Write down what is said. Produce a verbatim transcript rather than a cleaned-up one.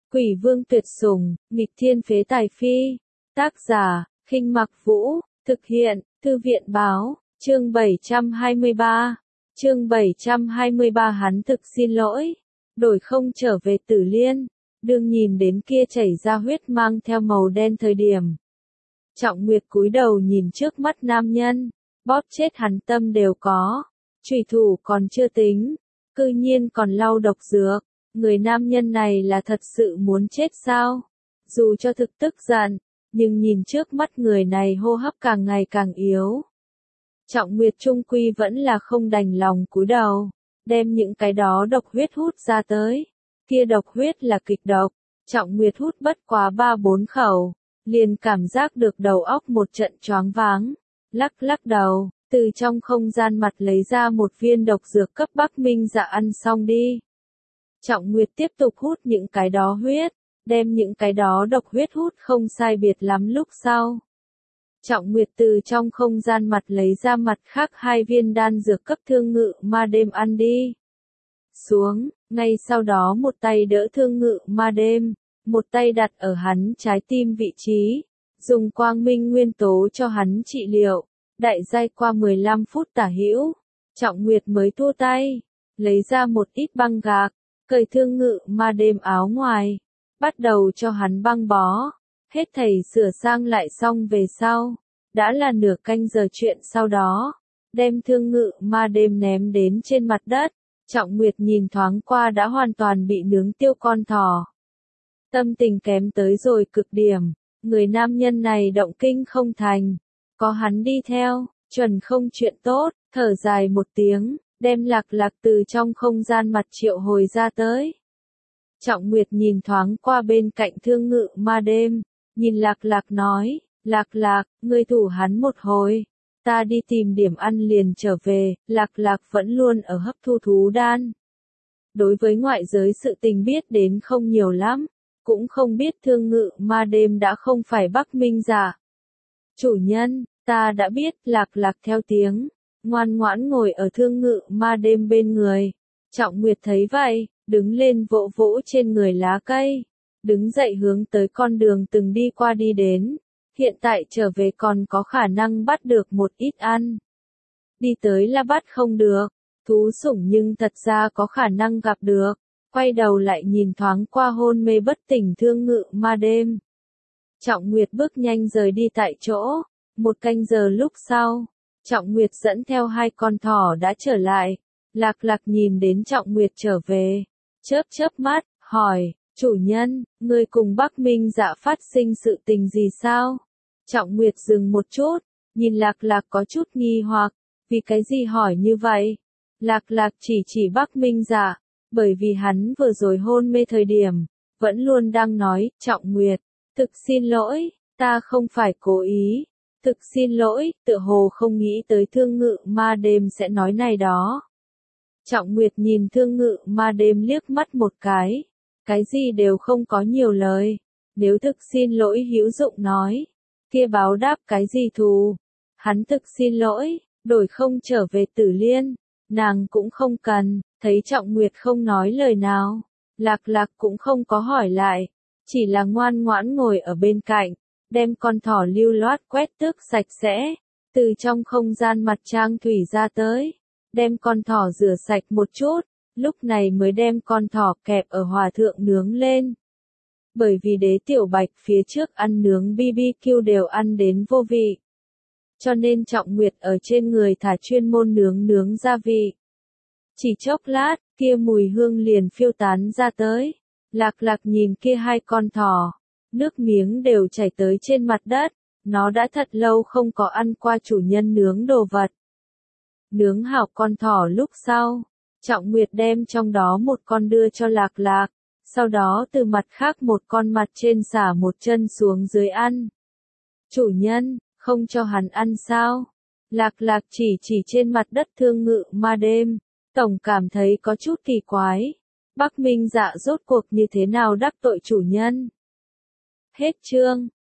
Quỷ vương tuyệt sủng, nghịch thiên phế tài phi. Tác giả, Khinh Mặc Vũ, thực hiện, Thư viện báo, chương bảy trăm hai mươi ba. Chương bảy trăm hai mươi ba hắn thực xin lỗi, đổi không trở về Tử Liên, đương nhìn đến kia chảy ra huyết mang theo màu đen thời điểm. Trọng Nguyệt cúi đầu nhìn trước mắt nam nhân, bóp chết hắn tâm đều có, chủy thủ còn chưa tính, cư nhiên còn lau độc dược, người nam nhân này là thật sự muốn chết sao? Dù cho thực tức giận, nhưng nhìn trước mắt người này hô hấp càng ngày càng yếu. Trọng Nguyệt trung quy vẫn là không đành lòng cúi đầu, đem những cái đó độc huyết hút ra tới. Kia độc huyết là kịch độc, Trọng Nguyệt hút bất quá ba bốn khẩu, liền cảm giác được đầu óc một trận choáng váng, lắc lắc đầu, từ trong không gian mặt lấy ra một viên độc dược cấp Bắc Minh Dạ ăn xong đi. Trọng Nguyệt tiếp tục hút những cái đó huyết, đem những cái đó độc huyết hút không sai biệt lắm lúc sau. Trọng Nguyệt từ trong không gian mặt lấy ra mặt khác hai viên đan dược cấp Thương Ngự Ma Đêm ăn đi. Xuống, ngay sau đó một tay đỡ Thương Ngự Ma Đêm, một tay đặt ở hắn trái tim vị trí, dùng quang minh nguyên tố cho hắn trị liệu. Đại giai qua mười lăm phút tả hữu, Trọng Nguyệt mới thua tay, lấy ra một ít băng gạc, cởi Thương Ngự Ma Đêm áo ngoài, bắt đầu cho hắn băng bó. Hết thảy sửa sang lại xong về sau, đã là nửa canh giờ chuyện sau đó, đem Thương Ngự Ma Đêm ném đến trên mặt đất. Trọng Nguyệt nhìn thoáng qua đã hoàn toàn bị nướng tiêu con thỏ. Tâm tình kém tới rồi cực điểm, người nam nhân này động kinh không thành, có hắn đi theo, chuẩn không chuyện tốt, thở dài một tiếng, đem Lạc Lạc từ trong không gian mặt triệu hồi ra tới. Trọng Nguyệt nhìn thoáng qua bên cạnh Thương Ngự Ma Đêm, nhìn Lạc Lạc nói, Lạc Lạc, ngươi thủ hắn một hồi, ta đi tìm điểm ăn liền trở về. Lạc Lạc vẫn luôn ở hấp thu thú đan. Đối với ngoại giới sự tình biết đến không nhiều lắm, cũng không biết Thương Ngự Ma Đêm đã không phải Bắc Minh Dạ. Chủ nhân, ta đã biết. Lạc Lạc theo tiếng, ngoan ngoãn ngồi ở Thương Ngự Ma Đêm bên người. Trọng Nguyệt thấy vậy, đứng lên vỗ vỗ trên người lá cây, đứng dậy hướng tới con đường từng đi qua đi đến. Hiện tại trở về còn có khả năng bắt được một ít ăn. Đi tới là bắt không được, thú sủng nhưng thật ra có khả năng gặp được. Quay đầu lại nhìn thoáng qua hôn mê bất tỉnh Thương Ngự Ma Đêm. Trọng Nguyệt bước nhanh rời đi tại chỗ. Một canh giờ lúc sau, Trọng Nguyệt dẫn theo hai con thỏ đã trở lại. Lạc Lạc nhìn đến Trọng Nguyệt trở về, chớp chớp mắt, hỏi, chủ nhân, ngươi cùng Bắc Minh Dạ phát sinh sự tình gì sao? Trọng Nguyệt dừng một chút, nhìn Lạc Lạc có chút nghi hoặc, vì cái gì hỏi như vậy? Lạc Lạc chỉ chỉ Bắc Minh Dạ, bởi vì hắn vừa rồi hôn mê thời điểm, vẫn luôn đang nói, Trọng Nguyệt, thực xin lỗi, ta không phải cố ý, thực xin lỗi, tựa hồ không nghĩ tới Thương Ngự Ma Đêm sẽ nói này đó. Trọng Nguyệt nhìn Thương Ngự Ma Đêm liếc mắt một cái, cái gì đều không có nhiều lời, nếu thực xin lỗi hữu dụng nói, kia báo đáp cái gì thù, hắn thực xin lỗi, đổi không trở về Tử Liên, nàng cũng không cần. Thấy Trọng Nguyệt không nói lời nào, Lạc Lạc cũng không có hỏi lại, chỉ là ngoan ngoãn ngồi ở bên cạnh, đem con thỏ lưu loát quét tước sạch sẽ, từ trong không gian mặt trang thủy ra tới, đem con thỏ rửa sạch một chút, lúc này mới đem con thỏ kẹp ở hỏa thượng nướng lên. Bởi vì Đế Tiểu Bạch phía trước ăn nướng bê bê kiu đều ăn đến vô vị, cho nên Trọng Nguyệt ở trên người thả chuyên môn nướng nướng gia vị. Chỉ chốc lát, kia mùi hương liền phiêu tán ra tới. Lạc Lạc nhìn kia hai con thỏ, nước miếng đều chảy tới trên mặt đất, nó đã thật lâu không có ăn qua chủ nhân nướng đồ vật. Nướng hảo con thỏ lúc sau, Trọng Nguyệt đem trong đó một con đưa cho Lạc Lạc, sau đó từ mặt khác một con mặt trên xả một chân xuống dưới ăn. Chủ nhân, không cho hắn ăn sao? Lạc Lạc chỉ chỉ trên mặt đất Thương Ngự Ma Đêm. Tổng cảm thấy có chút kỳ quái. Bắc Minh Dạ rốt cuộc như thế nào đắc tội chủ nhân? Hết chương.